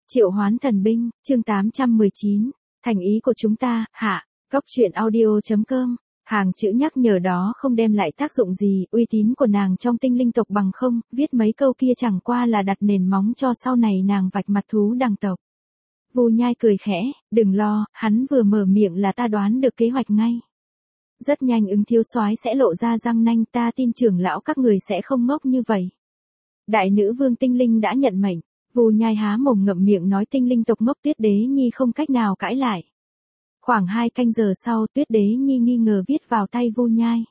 Triệu hoán thần binh, chương 819. Thành ý của chúng ta, hạ. Cốc truyện audio.com. Hàng chữ nhắc nhở đó không đem lại tác dụng gì, uy tín của nàng trong tinh linh tộc bằng không, viết mấy câu kia chẳng qua là đặt nền móng cho sau này nàng vạch mặt thú đằng tộc. Vu Nhai cười khẽ, đừng lo, hắn vừa mở miệng là ta đoán được kế hoạch ngay. Rất nhanh Ứng thiếu soái sẽ lộ ra răng nanh, ta tin trưởng lão các người sẽ không ngốc như vậy. Đại nữ vương tinh linh đã nhận mệnh. Vu Nhai há mồm ngậm miệng nói tinh linh tộc ngốc Tuyết Đế Nhi không cách nào cãi lại. Khoảng 2 canh giờ sau Tuyết Đế Nhi nghi ngờ viết vào tay Vu Nhai.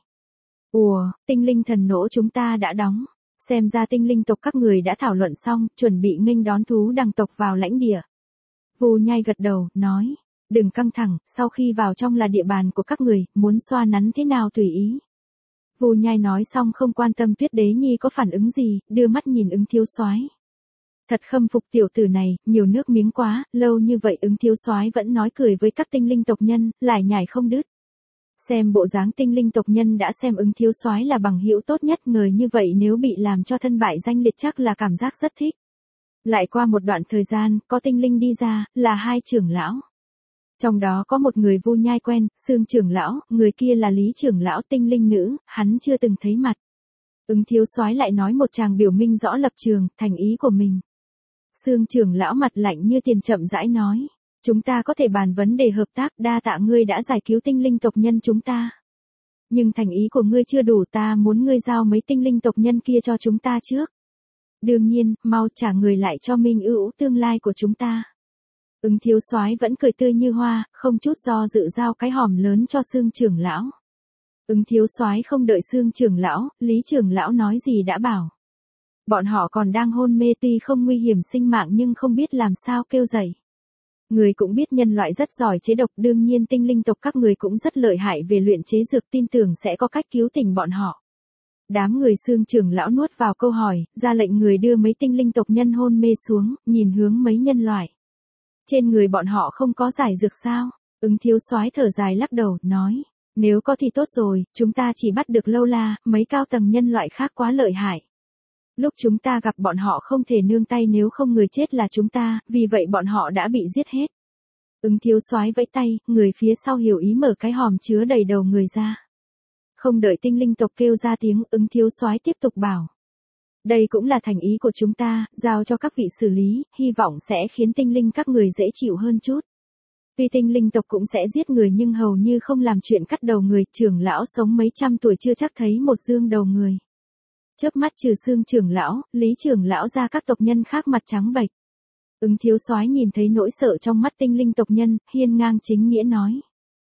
Ủa, tinh linh thần nỗ chúng ta đã đóng. Xem ra tinh linh tộc các người đã thảo luận xong, chuẩn bị nghênh đón thú đằng tộc vào lãnh địa. Vu Nhai gật đầu, nói. Đừng căng thẳng, sau khi vào trong là địa bàn của các người, muốn xoa nắn thế nào tùy ý. Vu Nhai nói xong không quan tâm Tuyết Đế Nhi có phản ứng gì, đưa mắt nhìn Ứng thiếu soái. Thật khâm phục tiểu tử này, nhiều nước miếng quá, lâu như vậy Ứng thiếu soái vẫn nói cười với các tinh linh tộc nhân, lải nhải không đứt. Xem bộ dáng tinh linh tộc nhân đã xem Ứng thiếu soái là bằng hữu tốt nhất, người như vậy nếu bị làm cho thân bại danh liệt chắc là cảm giác rất thích. Lại qua một đoạn thời gian, có tinh linh đi ra, là 2 trưởng lão. Trong đó có một người Vu Nhai quen, Sương trưởng lão, người kia là Lý trưởng lão tinh linh nữ, hắn chưa từng thấy mặt. Ứng thiếu soái lại nói một tràng biểu minh rõ lập trường, thành ý của mình. Sương trưởng lão mặt lạnh như tiền chậm rãi nói, chúng ta có thể bàn vấn đề hợp tác, đa tạ ngươi đã giải cứu tinh linh tộc nhân chúng ta. Nhưng thành ý của ngươi chưa đủ, ta muốn ngươi giao mấy tinh linh tộc nhân kia cho chúng ta trước. Đương nhiên, mau trả người lại cho Minh Ưu tương lai của chúng ta. Ứng thiếu soái vẫn cười tươi như hoa, không chút do dự giao cái hòm lớn cho Sương trưởng lão. Ứng thiếu soái không đợi Sương trưởng lão, Lý trưởng lão nói gì đã bảo. Bọn họ còn đang hôn mê, tuy không nguy hiểm sinh mạng nhưng không biết làm sao kêu dậy. Người cũng biết nhân loại rất giỏi chế độc, đương nhiên tinh linh tộc các người cũng rất lợi hại về luyện chế dược, tin tưởng sẽ có cách cứu tỉnh bọn họ. Đám người Sương trưởng lão nuốt vào câu hỏi, ra lệnh người đưa mấy tinh linh tộc nhân hôn mê xuống, nhìn hướng mấy nhân loại. Trên người bọn họ không có giải dược sao? Ứng thiếu soái thở dài lắc đầu, nói, nếu có thì tốt rồi, chúng ta chỉ bắt được Lâu La, mấy cao tầng nhân loại khác quá lợi hại. Lúc chúng ta gặp bọn họ không thể nương tay, nếu không người chết là chúng ta, vì vậy bọn họ đã bị giết hết. Ứng thiếu soái vẫy tay, người phía sau hiểu ý mở cái hòm chứa đầy đầu người ra. Không đợi tinh linh tộc kêu ra tiếng, Ứng thiếu soái tiếp tục bảo. Đây cũng là thành ý của chúng ta, giao cho các vị xử lý, hy vọng sẽ khiến tinh linh các người dễ chịu hơn chút. Tuy tinh linh tộc cũng sẽ giết người nhưng hầu như không làm chuyện cắt đầu người, trưởng lão sống mấy trăm tuổi chưa chắc thấy một dương đầu người. Chớp mắt trừ Sương trưởng lão, Lý trưởng lão ra các tộc nhân khác mặt trắng bệch. Ứng thiếu soái nhìn thấy nỗi sợ trong mắt tinh linh tộc nhân, hiên ngang chính nghĩa nói.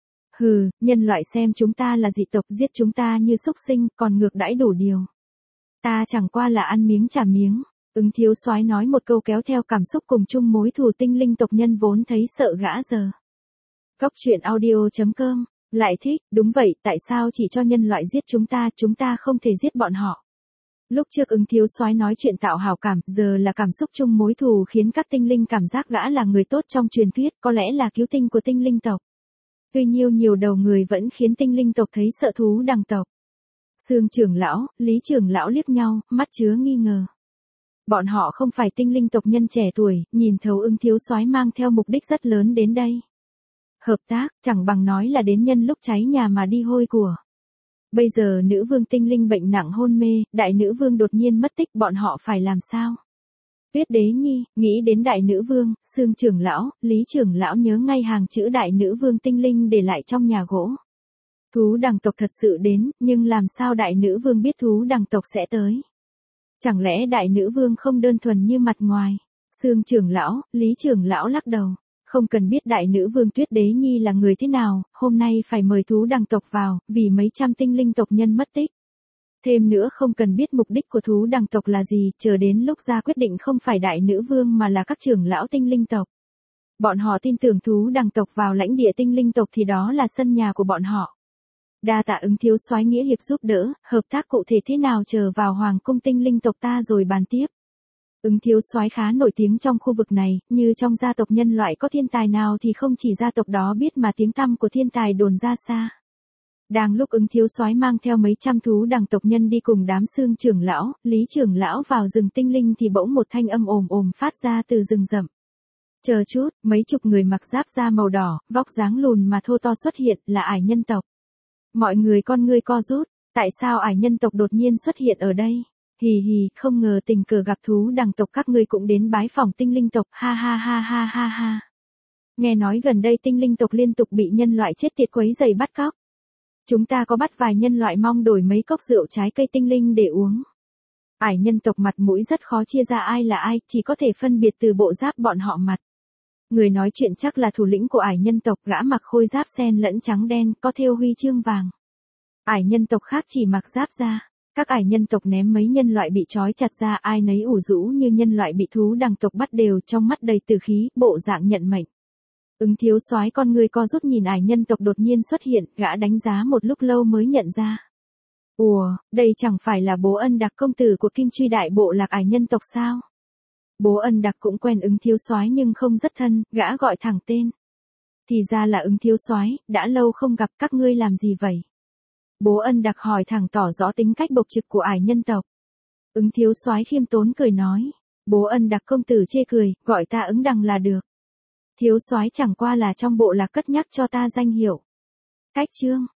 Hừ, nhân loại xem chúng ta là dị tộc, giết chúng ta như súc sinh, còn ngược đãi đủ điều. Ta chẳng qua là ăn miếng trả miếng. Ứng thiếu soái nói một câu kéo theo cảm xúc cùng chung mối thù, tinh linh tộc nhân vốn thấy sợ gã giờ. Cốc truyện audio.com, lại thích, đúng vậy, tại sao chỉ cho nhân loại giết chúng ta không thể giết bọn họ. Lúc trước Ứng thiếu soái nói chuyện tạo hảo cảm, giờ là cảm xúc chung mối thù khiến các tinh linh cảm giác gã là người tốt trong truyền thuyết, có lẽ là cứu tinh của tinh linh tộc. Tuy nhiêu nhiều đầu người vẫn khiến tinh linh tộc thấy sợ thú đằng tộc. Sương trưởng lão, Lý trưởng lão liếc nhau, mắt chứa nghi ngờ. Bọn họ không phải tinh linh tộc nhân trẻ tuổi, nhìn thấu Ứng thiếu soái mang theo mục đích rất lớn đến đây. Hợp tác, chẳng bằng nói là đến nhân lúc cháy nhà mà đi hôi của. Bây giờ nữ vương tinh linh bệnh nặng hôn mê, đại nữ vương đột nhiên mất tích, bọn họ phải làm sao? Tuyết Đế Nhi, nghĩ đến đại nữ vương, Sương trưởng lão, Lý trưởng lão nhớ ngay hàng chữ đại nữ vương tinh linh để lại trong nhà gỗ. Thú đằng tộc thật sự đến, nhưng làm sao đại nữ vương biết thú đằng tộc sẽ tới? Chẳng lẽ đại nữ vương không đơn thuần như mặt ngoài? Sương trưởng lão, Lý trưởng lão lắc đầu. Không cần biết đại nữ vương Tuyết Đế Nhi là người thế nào, hôm nay phải mời thú đằng tộc vào, vì mấy trăm tinh linh tộc nhân mất tích. Thêm nữa không cần biết mục đích của thú đằng tộc là gì, chờ đến lúc ra quyết định không phải đại nữ vương mà là các trưởng lão tinh linh tộc. Bọn họ tin tưởng thú đằng tộc vào lãnh địa tinh linh tộc thì đó là sân nhà của bọn họ. Đa tạ Ứng thiếu soái nghĩa hiệp giúp đỡ, hợp tác cụ thể thế nào chờ vào hoàng cung tinh linh tộc ta rồi bàn tiếp. Ứng thiếu soái khá nổi tiếng trong khu vực này, như trong gia tộc nhân loại có thiên tài nào thì không chỉ gia tộc đó biết mà tiếng tăm của thiên tài đồn ra xa. Đang lúc Ứng thiếu soái mang theo mấy trăm thú đằng tộc nhân đi cùng đám Sương trưởng lão, Lý trưởng lão vào rừng tinh linh thì bỗng một thanh âm ồm ồm phát ra từ rừng rậm. Chờ chút, mấy chục người mặc giáp da màu đỏ, vóc dáng lùn mà thô to xuất hiện, là ải nhân tộc. Mọi người con ngươi co rút, tại sao ải nhân tộc đột nhiên xuất hiện ở đây? Hì hì, không ngờ tình cờ gặp thú đằng tộc các ngươi cũng đến bái phỏng tinh linh tộc, ha ha ha ha ha ha. Nghe nói gần đây tinh linh tộc liên tục bị nhân loại chết tiệt quấy rầy bắt cóc. Chúng ta có bắt vài nhân loại mong đổi mấy cốc rượu trái cây tinh linh để uống. Ải nhân tộc mặt mũi rất khó chia ra ai là ai, chỉ có thể phân biệt từ bộ giáp bọn họ mặt. Người nói chuyện chắc là thủ lĩnh của ải nhân tộc, gã mặc khôi giáp xen lẫn trắng đen, có thêu huy chương vàng. Ải nhân tộc khác chỉ mặc giáp da. Các ải nhân tộc ném mấy nhân loại bị trói chặt ra, ai nấy ủ rũ như nhân loại bị thú đằng tộc bắt, đều trong mắt đầy tử khí, bộ dạng nhận mệnh. Ứng Thiếu Soái con người co rút nhìn ải nhân tộc đột nhiên xuất hiện, gã đánh giá một lúc lâu mới nhận ra. Ủa, đây chẳng phải là Bố Ân Đặc, công tử của Kim Truy đại bộ lạc ải nhân tộc sao? Bố Ân Đặc cũng quen Ứng Thiếu Soái nhưng không rất thân, gã gọi thẳng tên. Thì ra là Ứng Thiếu Soái, đã lâu không gặp, các ngươi làm gì vậy? Bố Ân Đặc hỏi thẳng, tỏ rõ tính cách bộc trực của ải nhân tộc. Ứng Thiếu Soái khiêm tốn cười nói. Bố Ân Đặc công tử chê cười, gọi ta Ứng Đằng là được. Thiếu Soái chẳng qua là trong bộ lạc cất nhắc cho ta danh hiệu. Cách chương.